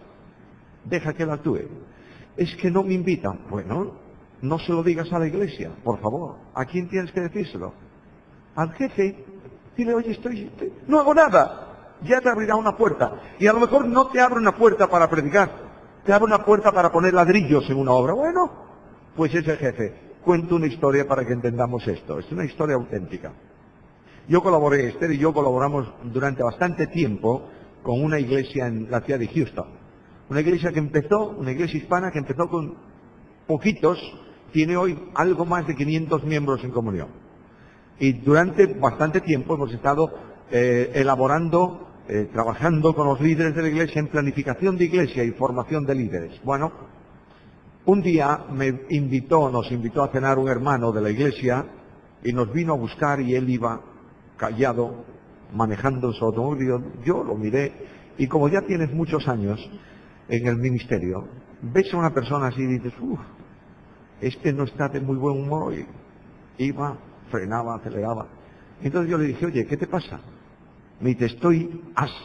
Deja que él actúe. Es que no me invitan. Bueno, no se lo digas a la iglesia, por favor. ¿A quién tienes que decírselo? Al jefe. Dile, oye, no hago nada. Ya te abrirá una puerta. Y a lo mejor no te abre una puerta para predicar. Te abre una puerta para poner ladrillos en una obra. Bueno, pues es el jefe. Cuento una historia para que entendamos esto. Es una historia auténtica. Yo colaboré, Esther y yo colaboramos durante bastante tiempo con una iglesia en la ciudad de Houston. Una iglesia hispana que empezó con poquitos, tiene hoy algo más de 500 miembros en comunión. Y durante bastante tiempo hemos estado elaborando, trabajando con los líderes de la iglesia en planificación de iglesia y formación de líderes. Bueno, un día nos invitó a cenar un hermano de la iglesia y nos vino a buscar y él iba callado, manejando su automóvil. Yo lo miré y como ya tienes muchos años en el ministerio, ves a una persona así y dices, este no está de muy buen humor hoy. Iba, frenaba, aceleraba. Entonces yo le dije, oye, ¿qué te pasa? Me dice, estoy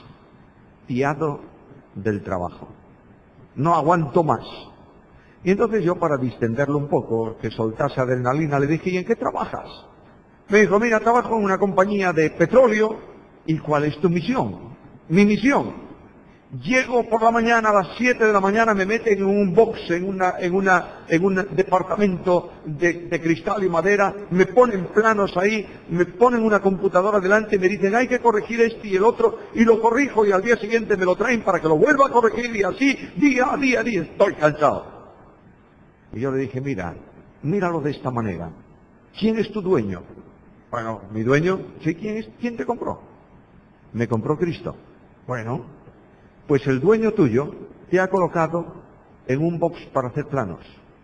hastiado del trabajo. No aguanto más. Y entonces yo, para distenderlo un poco, que soltase adrenalina, le dije, ¿y en qué trabajas? Me dijo, mira, trabajo en una compañía de petróleo. ¿Y cuál es tu misión? Mi misión. Llego por la mañana, a las 7 de la mañana, me meten en un box, en un departamento de cristal y madera, me ponen planos ahí, me ponen una computadora delante y me dicen, hay que corregir este y el otro, y lo corrijo y al día siguiente me lo traen para que lo vuelva a corregir y así, día a día, estoy cansado. Y yo le dije, míralo de esta manera. ¿Quién es tu dueño? Bueno, mi dueño, sí, ¿quién es? ¿Quién te compró? Me compró Cristo. Bueno, pues el dueño tuyo te ha colocado en un box para hacer planos.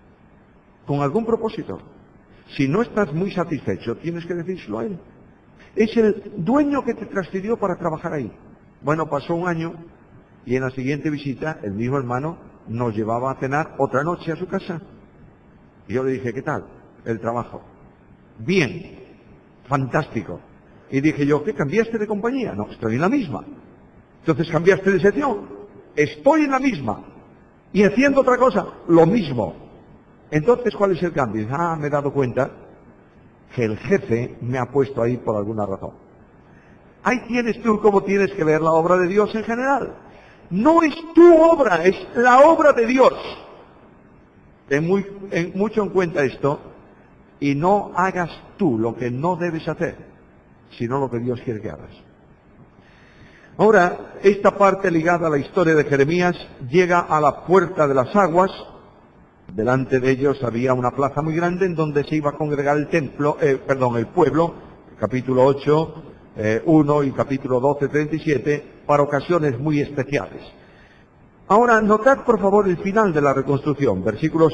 Con algún propósito. Si no estás muy satisfecho, tienes que decírselo a él. Es el dueño que te transfirió para trabajar ahí. Bueno, pasó un año y en la siguiente visita el mismo hermano nos llevaba a cenar otra noche a su casa. Y yo le dije, ¿qué tal el trabajo? Bien, fantástico. Y dije yo, ¿qué, cambiaste de compañía? No, estoy en la misma. Entonces, ¿cambiaste de sección? Estoy en la misma. Y haciendo otra cosa, lo mismo. Entonces, ¿cuál es el cambio? Me he dado cuenta que el jefe me ha puesto ahí por alguna razón. Ahí tienes tú cómo tienes que ver la obra de Dios en general. No es tu obra, es la obra de Dios. Ten mucho en cuenta esto y no hagas tú lo que no debes hacer, sino lo que Dios quiere que hagas. Ahora, esta parte ligada a la historia de Jeremías llega a la puerta de las aguas. Delante de ellos había una plaza muy grande en donde se iba a congregar el pueblo, capítulo 8, 1 y capítulo 12, 37, para ocasiones muy especiales. Ahora, notad por favor el final de la reconstrucción, versículos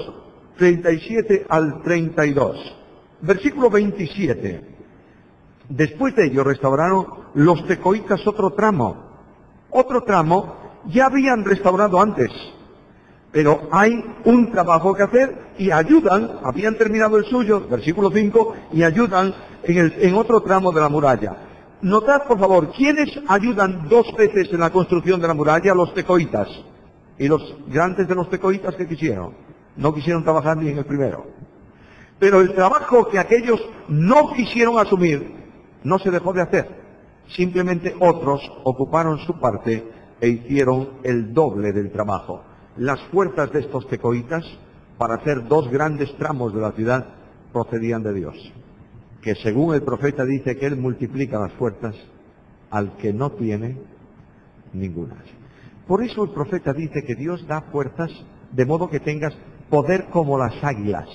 37 al 32. Versículo 27. Después de ello restauraron los tecoitas otro tramo. Otro tramo ya habían restaurado antes. Pero hay un trabajo que hacer y ayudan, habían terminado el suyo, versículo 5, y ayudan en otro tramo de la muralla. Notad, por favor, ¿quiénes ayudan 2 veces en la construcción de la muralla? Los tecoitas. Y los grandes de los tecoitas, ¿qué quisieron? No quisieron trabajar ni en el primero. Pero el trabajo que aquellos no quisieron asumir, no se dejó de hacer. Simplemente otros ocuparon su parte e hicieron el doble del trabajo. Las fuerzas de estos tecoitas, para hacer 2 grandes tramos de la ciudad, procedían de Dios. Que según el profeta dice que Él multiplica las fuerzas al que no tiene ninguna. Por eso el profeta dice que Dios da fuerzas de modo que tengas poder como las águilas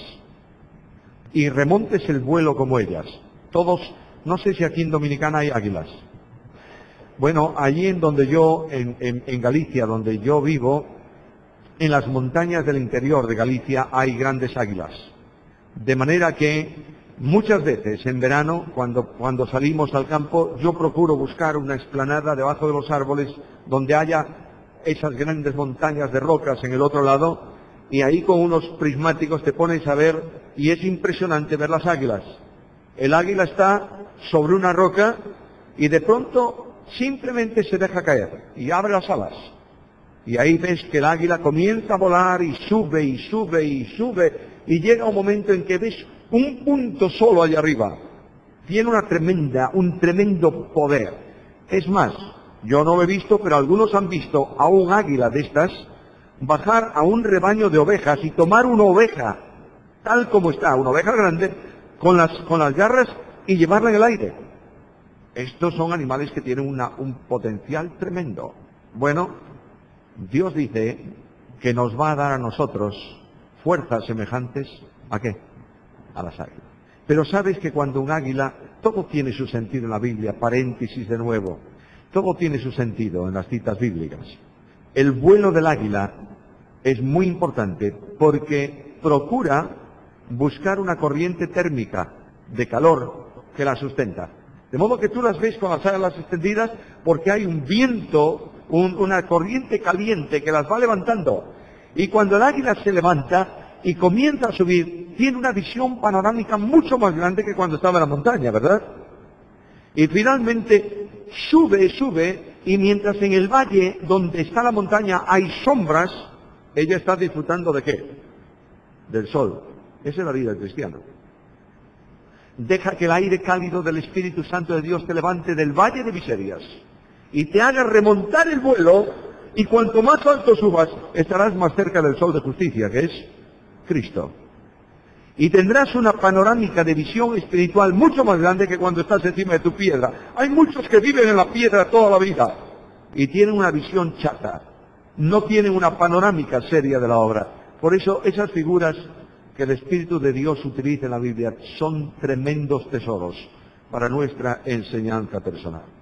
y remontes el vuelo como ellas. Todos, no sé si aquí en Dominicana hay águilas. Bueno, allí en donde yo, en Galicia, donde yo vivo, en las montañas del interior de Galicia hay grandes águilas. De manera que muchas veces en verano, cuando salimos al campo, yo procuro buscar una explanada debajo de los árboles donde haya esas grandes montañas de rocas en el otro lado, y ahí con unos prismáticos te pones a ver, y es impresionante ver las águilas. El águila está sobre una roca y de pronto simplemente se deja caer y abre las alas. Y ahí ves que el águila comienza a volar y sube y sube y sube, y llega un momento en que ves un punto solo allá arriba. Tiene un tremendo poder. Es más, yo no lo he visto, pero algunos han visto a un águila de estas bajar a un rebaño de ovejas y tomar una oveja, tal como está, una oveja grande, con las garras y llevarla en el aire. Estos son animales que tienen un potencial tremendo. Bueno, Dios dice que nos va a dar a nosotros fuerzas semejantes ¿a qué? A las águilas. Pero sabes que cuando un águila, todo tiene su sentido en la Biblia, paréntesis de nuevo, todo tiene su sentido en las citas bíblicas. El vuelo del águila es muy importante porque procura buscar una corriente térmica de calor que la sustenta. De modo que tú las ves con las alas extendidas porque hay un viento, una corriente caliente que las va levantando. Y cuando el águila se levanta y comienza a subir, tiene una visión panorámica mucho más grande que cuando estaba en la montaña, ¿verdad? Y finalmente sube, y mientras en el valle donde está la montaña hay sombras, ella está disfrutando ¿de qué? Del sol. Esa es la vida del cristiano. Deja que el aire cálido del Espíritu Santo de Dios te levante del valle de miserias y te haga remontar el vuelo, y cuanto más alto subas, estarás más cerca del sol de justicia, que es Cristo. Y tendrás una panorámica de visión espiritual mucho más grande que cuando estás encima de tu piedra. Hay muchos que viven en la piedra toda la vida y tienen una visión chata. No tienen una panorámica seria de la obra. Por eso esas figuras que el Espíritu de Dios utiliza en la Biblia son tremendos tesoros para nuestra enseñanza personal.